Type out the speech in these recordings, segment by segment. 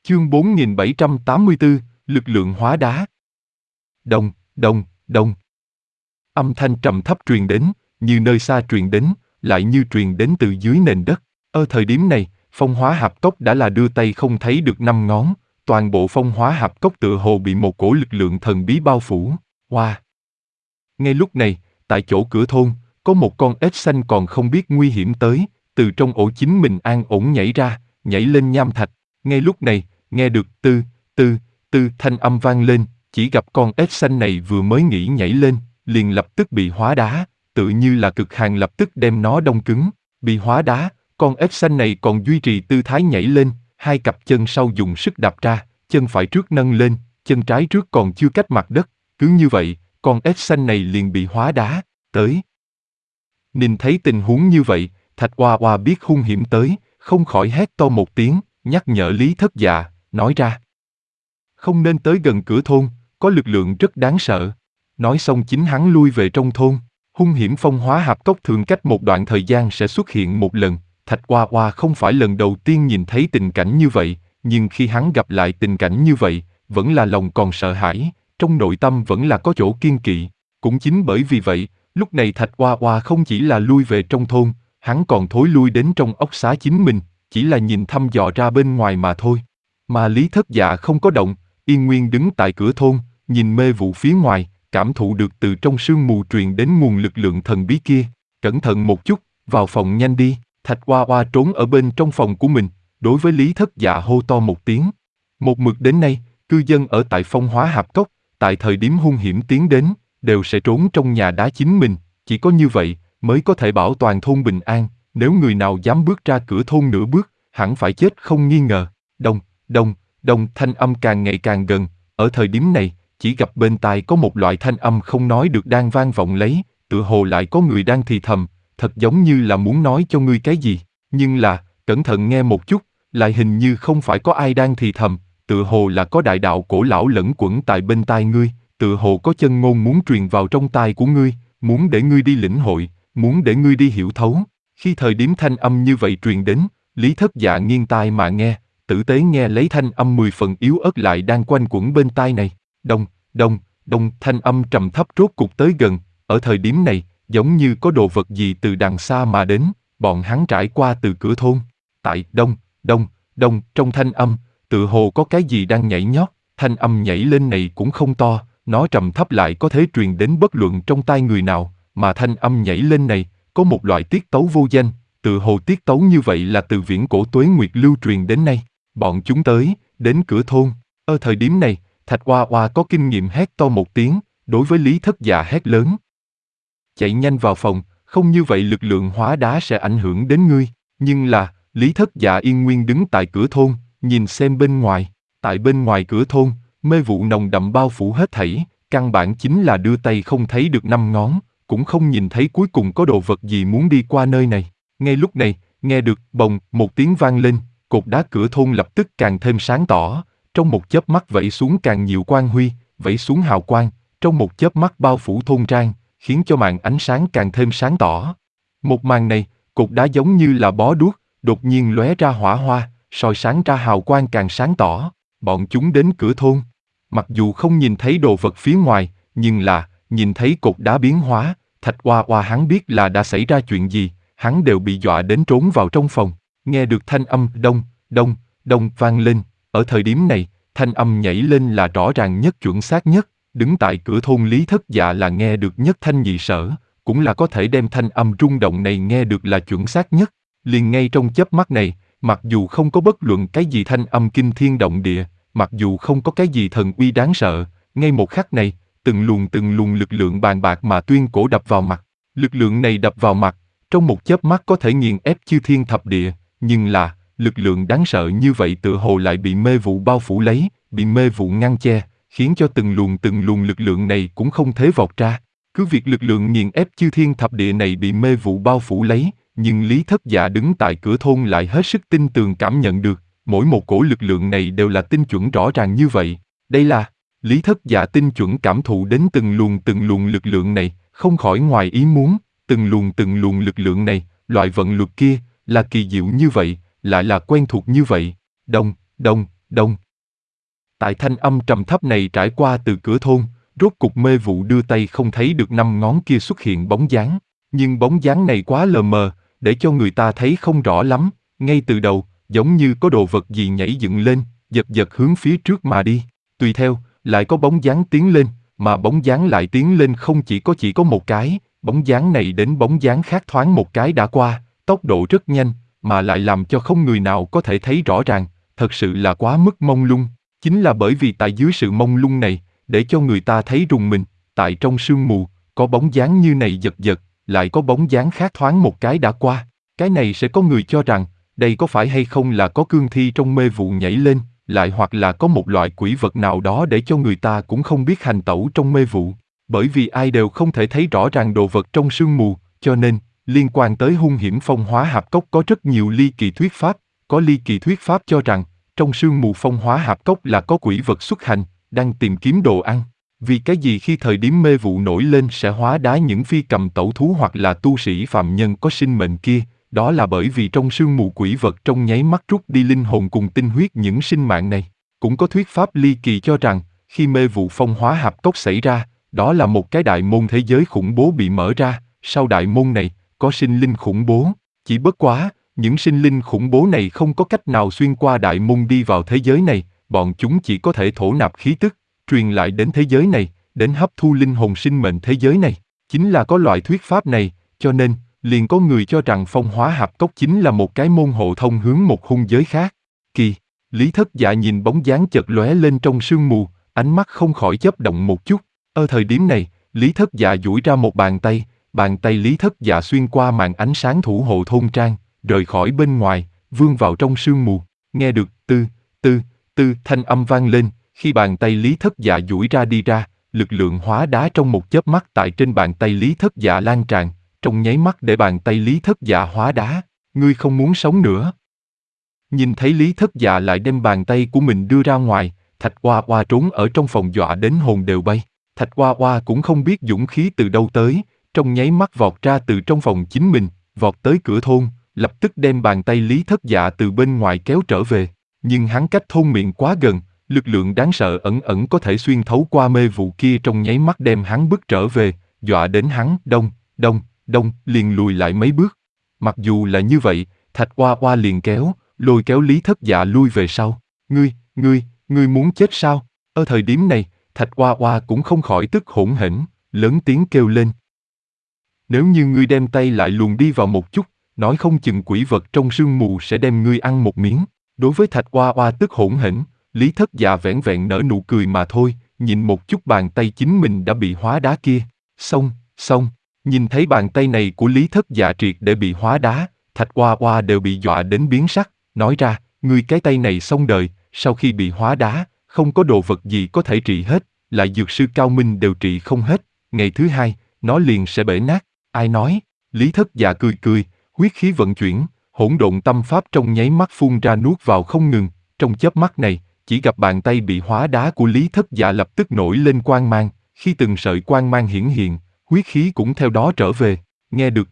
Chương 4784, lực lượng hóa đá. Đông, đông, đông. Âm thanh trầm thấp truyền đến, như nơi xa truyền đến, lại như truyền đến từ dưới nền đất. Ở thời điểm này, phong hóa hạp cốc đã là đưa tay không thấy được 5 ngón, toàn bộ phong hóa hạp cốc tựa hồ bị một cổ lực lượng thần bí bao phủ. Wow! Ngay lúc này, tại chỗ cửa thôn, có một con ếch xanh còn không biết nguy hiểm tới, từ trong ổ chính mình an ổn nhảy ra, nhảy lên nham thạch. Ngay lúc này, nghe được tư, tư, tư thanh âm vang lên, chỉ gặp con ếch xanh này vừa mới nghĩ nhảy lên, liền lập tức bị hóa đá, tự như là cực hàn lập tức đem nó đông cứng. Bị hóa đá, con ếch xanh này còn duy trì tư thái nhảy lên, hai cặp chân sau dùng sức đạp ra, chân phải trước nâng lên, chân trái trước còn chưa cách mặt đất, cứ như vậy, con ếch xanh này liền bị hóa đá, tới. Nhìn thấy tình huống như vậy, Thạch Oa Oa biết hung hiểm tới, không khỏi hét to một tiếng, nhắc nhở Lý Thất Dạ, nói ra. Không nên tới gần cửa thôn, có lực lượng rất đáng sợ. Nói xong chính hắn lui về trong thôn. Hung hiểm phong hóa hạp cốc thường cách một đoạn thời gian sẽ xuất hiện một lần. Thạch Oa Oa không phải lần đầu tiên nhìn thấy tình cảnh như vậy, nhưng khi hắn gặp lại tình cảnh như vậy, vẫn là lòng còn sợ hãi, trong nội tâm vẫn là có chỗ kiêng kỵ. Cũng chính bởi vì vậy, lúc này Thạch Oa Oa không chỉ là lui về trong thôn, hắn còn thối lui đến trong ốc xá chính mình, chỉ là nhìn thăm dò ra bên ngoài mà thôi. Mà Lý Thất Dạ không có động, yên nguyên đứng tại cửa thôn, nhìn mê vụ phía ngoài, cảm thụ được từ trong sương mù truyền đến nguồn lực lượng thần bí kia. Cẩn thận một chút, vào phòng nhanh đi. Thạch Oa Oa trốn ở bên trong phòng của mình, đối với Lý Thất Dạ hô to một tiếng. Một mực đến nay, cư dân ở tại phong hóa hạp cốc, tại thời điểm hung hiểm tiến đến, đều sẽ trốn trong nhà đá chính mình, chỉ có như vậy mới có thể bảo toàn thôn bình an. Nếu người nào dám bước ra cửa thôn nửa bước, hẳn phải chết không nghi ngờ. Đông, đông, đông, thanh âm càng ngày càng gần. Ở thời điểm này, chỉ gặp bên tai có một loại thanh âm không nói được đang vang vọng lấy, tựa hồ lại có người đang thì thầm, thật giống như là muốn nói cho ngươi cái gì. Nhưng là, cẩn thận nghe một chút, lại hình như không phải có ai đang thì thầm, tựa hồ là có đại đạo cổ lão lẫn quẩn tại bên tai ngươi, tựa hồ có chân ngôn muốn truyền vào trong tai của ngươi, muốn để ngươi đi lĩnh hội, muốn để ngươi đi hiểu thấu. Khi thời điểm thanh âm như vậy truyền đến, Lý Thất Dạ nghiêng tai mà nghe, tử tế nghe lấy thanh âm 10 phần yếu ớt lại đang quanh quẩn bên tai này. Đông, đông, đông, thanh âm trầm thấp rốt cục tới gần. Ở thời điểm này, giống như có đồ vật gì từ đằng xa mà đến, bọn hắn trải qua từ cửa thôn. Tại đông, đông, đông, trong thanh âm, tựa hồ có cái gì đang nhảy nhót. Thanh âm nhảy lên này cũng không to, nó trầm thấp lại có thể truyền đến bất luận trong tai người nào, mà thanh âm nhảy lên này, có một loại tiết tấu vô danh, tựa hồ tiết tấu như vậy là từ viễn cổ tuế nguyệt lưu truyền đến nay. Bọn chúng tới, đến cửa thôn. Ở thời điểm này, Thạch Oa Oa có kinh nghiệm hét to một tiếng, đối với Lý Thất Dạ hét lớn. Chạy nhanh vào phòng, không như vậy lực lượng hóa đá sẽ ảnh hưởng đến ngươi. Nhưng là, Lý Thất Dạ yên nguyên đứng tại cửa thôn, nhìn xem bên ngoài. Tại bên ngoài cửa thôn, mê vụ nồng đậm bao phủ hết thảy, căn bản chính là đưa tay không thấy được 5 ngón, cũng không nhìn thấy cuối cùng có đồ vật gì muốn đi qua nơi này. Ngay lúc này, nghe được bồng một tiếng vang lên, cột đá cửa thôn lập tức càng thêm sáng tỏ, trong một chớp mắt vẩy xuống càng nhiều quang huy, vẩy xuống hào quang, trong một chớp mắt bao phủ thôn trang, khiến cho màn ánh sáng càng thêm sáng tỏ. Một màn này, cột đá giống như là bó đuốc, đột nhiên lóe ra hỏa hoa, soi sáng ra hào quang càng sáng tỏ. Bọn chúng đến cửa thôn, mặc dù không nhìn thấy đồ vật phía ngoài, nhưng là nhìn thấy cột đá biến hóa, Thạch Oa Oa hắn biết là đã xảy ra chuyện gì, hắn đều bị dọa đến trốn vào trong phòng. Nghe được thanh âm đông, đông, đông vang lên, ở thời điểm này, thanh âm nhảy lên là rõ ràng nhất chuẩn xác nhất, đứng tại cửa thôn Lý Thất Dạ là nghe được nhất thanh nhị sở, cũng là có thể đem thanh âm rung động này nghe được là chuẩn xác nhất. Liền ngay trong chớp mắt này, mặc dù không có bất luận cái gì thanh âm kinh thiên động địa, mặc dù không có cái gì thần uy đáng sợ, ngay một khắc này, từng luồng lực lượng bàn bạc mà tuyên cổ đập vào mặt. Lực lượng này đập vào mặt, trong một chớp mắt có thể nghiền ép chư thiên thập địa, nhưng là, lực lượng đáng sợ như vậy tựa hồ lại bị mê vụ bao phủ lấy, bị mê vụ ngăn che, khiến cho từng luồng lực lượng này cũng không thể vọt ra. Cứ việc lực lượng nghiền ép chư thiên thập địa này bị mê vụ bao phủ lấy, nhưng Lý Thất Dạ đứng tại cửa thôn lại hết sức tin tường cảm nhận được, mỗi một cổ lực lượng này đều là tinh chuẩn rõ ràng như vậy. Đây là, Lý Thất Dạ tinh chuẩn cảm thụ đến từng luồng lực lượng này, không khỏi ngoài ý muốn, từng luồng lực lượng này, loại vận luật kia, là kỳ diệu như vậy, lại là quen thuộc như vậy. Đông, đông, đông. Tại thanh âm trầm thấp này trải qua từ cửa thôn, rốt cục mê vụ đưa tay không thấy được 5 ngón kia xuất hiện bóng dáng. Nhưng bóng dáng này quá lờ mờ, để cho người ta thấy không rõ lắm, ngay từ đầu, giống như có đồ vật gì nhảy dựng lên, giật giật hướng phía trước mà đi. Tùy theo, lại có bóng dáng tiến lên, mà bóng dáng lại tiến lên không chỉ có một cái, bóng dáng này đến bóng dáng khác thoáng một cái đã qua, tốc độ rất nhanh, mà lại làm cho không người nào có thể thấy rõ ràng, thật sự là quá mức mông lung. Chính là bởi vì tại dưới sự mông lung này, để cho người ta thấy rùng mình, tại trong sương mù, có bóng dáng như này giật giật, lại có bóng dáng khác thoáng một cái đã qua. Cái này sẽ có người cho rằng, đây có phải hay không là có cương thi trong mê vụ nhảy lên, lại hoặc là có một loại quỷ vật nào đó để cho người ta cũng không biết hành tẩu trong mê vụ. Bởi vì ai đều không thể thấy rõ ràng đồ vật trong sương mù, cho nên, liên quan tới hung hiểm phong hóa hạp cốc có rất nhiều ly kỳ thuyết pháp. Có ly kỳ thuyết pháp cho rằng, trong sương mù phong hóa hạp cốc là có quỷ vật xuất hành, đang tìm kiếm đồ ăn. Vì cái gì khi thời điểm mê vụ nổi lên sẽ hóa đá những phi cầm tẩu thú hoặc là tu sĩ phàm nhân có sinh mệnh kia, đó là bởi vì trong sương mù quỷ vật trong nháy mắt rút đi linh hồn cùng tinh huyết những sinh mạng này. Cũng có thuyết pháp ly kỳ cho rằng, khi mê vụ phong hóa hạp cốc xảy ra, đó là một cái đại môn thế giới khủng bố bị mở ra, sau đại môn này, có sinh linh khủng bố, chỉ bất quá, những sinh linh khủng bố này không có cách nào xuyên qua đại môn đi vào thế giới này, bọn chúng chỉ có thể thổ nạp khí tức, truyền lại đến thế giới này, đến hấp thu linh hồn sinh mệnh thế giới này. Chính là có loại thuyết pháp này, cho nên, liền có người cho rằng phong hóa hạp cốc chính là một cái môn hộ thông hướng một hung giới khác. Kỳ, Lý Thất Dạ nhìn bóng dáng chợt lóe lên trong sương mù, ánh mắt không khỏi chớp động một chút. Ở thời điểm này, Lý Thất Dạ duỗi ra một bàn tay Lý Thất Dạ xuyên qua màn ánh sáng thủ hộ thôn trang, rời khỏi bên ngoài, vươn vào trong sương mù. Nghe được tư thanh âm vang lên, khi bàn tay Lý Thất Dạ duỗi ra đi ra, lực lượng hóa đá trong một chớp mắt tại trên bàn tay Lý Thất Dạ lan tràn, trong nháy mắt để bàn tay Lý Thất Dạ hóa đá. Ngươi không muốn sống nữa. Nhìn thấy Lý Thất Dạ lại đem bàn tay của mình đưa ra ngoài, Thạch Oa Oa trốn ở trong phòng dọa đến hồn đều bay. Thạch Oa Oa cũng không biết dũng khí từ đâu tới, trong nháy mắt vọt ra từ trong phòng chính mình, vọt tới cửa thôn, lập tức đem bàn tay Lý Thất Dạ từ bên ngoài kéo trở về. Nhưng hắn cách thôn miệng quá gần, lực lượng đáng sợ ẩn ẩn có thể xuyên thấu qua mê vụ kia trong nháy mắt đem hắn bước trở về, dọa đến hắn đông liền lùi lại mấy bước. Mặc dù là như vậy, Thạch Oa Oa liền lôi kéo Lý Thất Dạ lui về sau. Ngươi muốn chết sao? Ở thời điểm này, Thạch Oa Oa cũng không khỏi tức hỗn hển, lớn tiếng kêu lên. Nếu như ngươi đem tay lại luồn đi vào một chút, nói không chừng quỷ vật trong sương mù sẽ đem ngươi ăn một miếng. Đối với Thạch Oa Oa tức hỗn hển, Lý Thất Dạ vẻn vẹn nở nụ cười mà thôi, nhìn một chút bàn tay chính mình đã bị hóa đá kia. Xong, nhìn thấy bàn tay này của Lý Thất Dạ triệt để bị hóa đá, Thạch Oa Oa đều bị dọa đến biến sắc, nói ra, ngươi cái tay này xong đời, sau khi bị hóa đá, không có đồ vật gì có thể trị hết, lại dược sư cao minh đều trị không hết, ngày thứ hai, nó liền sẽ bể nát. Ai nói? Lý Thất Dạ cười, huyết khí vận chuyển, hỗn độn tâm pháp trong nháy mắt phun ra nuốt vào không ngừng, trong chớp mắt này, chỉ gặp bàn tay bị hóa đá của Lý Thất Dạ lập tức nổi lên quang mang, khi từng sợi quang mang hiển hiện, huyết khí cũng theo đó trở về. Nghe được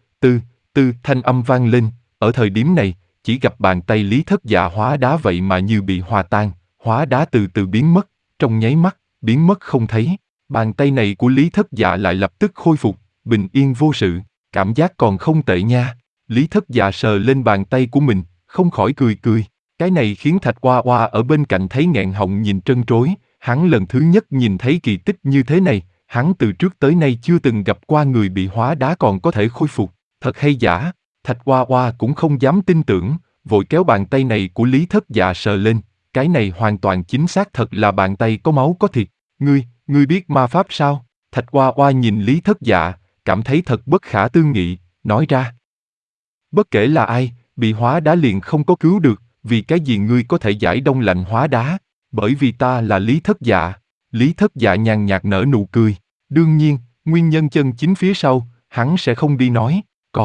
tư thanh âm vang lên, ở thời điểm này, chỉ gặp bàn tay Lý Thất Dạ hóa đá vậy mà như bị hòa tan, hóa đá từ từ biến mất, trong nháy mắt, biến mất không thấy. Bàn tay này của Lý Thất Dạ lại lập tức khôi phục, bình yên vô sự, cảm giác còn không tệ nha. Lý Thất Dạ sờ lên bàn tay của mình, không khỏi cười. Cái này khiến Thạch Oa Oa ở bên cạnh thấy nghẹn họng nhìn trân trối, hắn lần thứ nhất nhìn thấy kỳ tích như thế này, hắn từ trước tới nay chưa từng gặp qua người bị hóa đá còn có thể khôi phục, thật hay giả. Thạch Oa Oa cũng không dám tin tưởng, vội kéo bàn tay này của Lý Thất Dạ sờ lên, cái này hoàn toàn chính xác thật là bàn tay có máu có thịt. Ngươi biết ma pháp sao? Thạch Oa Oa nhìn Lý Thất Dạ, cảm thấy thật bất khả tư nghị, nói ra. Bất kể là ai, bị hóa đá liền không có cứu được, vì cái gì ngươi có thể giải đông lạnh hóa đá? Bởi vì ta là Lý Thất Dạ. Lý Thất Dạ nhàn nhạt nở nụ cười. Đương nhiên, nguyên nhân chân chính phía sau, hắn sẽ không đi nói.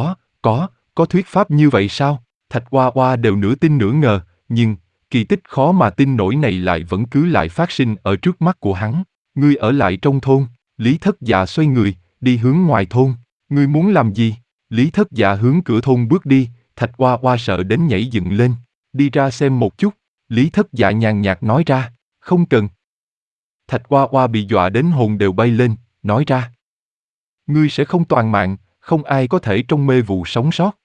Có thuyết pháp như vậy sao? Thạch Oa Oa đều nửa tin nửa ngờ, nhưng, kỳ tích khó mà tin nổi này lại vẫn cứ lại phát sinh ở trước mắt của hắn. Ngươi ở lại trong thôn. Lý Thất Dạ xoay người, đi hướng ngoài thôn. Ngươi muốn làm gì? Lý Thất Dạ hướng cửa thôn bước đi, Thạch Oa Oa sợ đến nhảy dựng lên. Đi ra xem một chút. Lý Thất Dạ nhàn nhạt nói ra, không cần. Thạch Oa Oa bị dọa đến hồn đều bay lên, nói ra. Ngươi sẽ không toàn mạng, không ai có thể trong mê vụ sống sót.